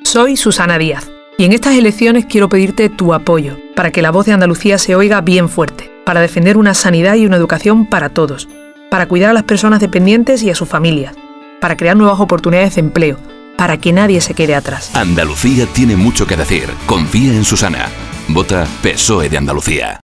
Soy Susana Díaz y en estas elecciones quiero pedirte tu apoyo para que la voz de Andalucía se oiga bien fuerte, para defender una sanidad y una educación para todos, para cuidar a las personas dependientes y a sus familias, para crear nuevas oportunidades de empleo, para que nadie se quede atrás. Andalucía tiene mucho que decir. Confía en Susana. Vota PSOE de Andalucía.